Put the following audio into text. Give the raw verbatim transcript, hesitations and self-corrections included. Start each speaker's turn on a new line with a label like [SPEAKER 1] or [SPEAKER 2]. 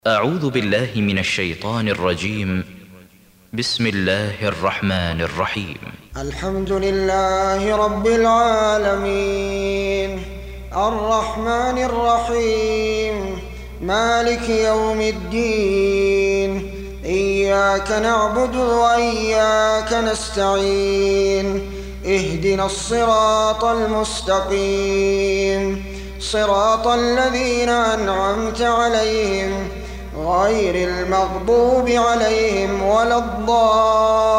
[SPEAKER 1] أعوذ بالله من الشيطان الرجيم. بسم الله الرحمن الرحيم.
[SPEAKER 2] الحمد لله رب العالمين الرحمن الرحيم مالك يوم الدين. إياك نعبد وإياك نستعين. اهدنا الصراط المستقيم صراط الذين أنعمت عليهم غير المغضوب عليهم ولا الضالين.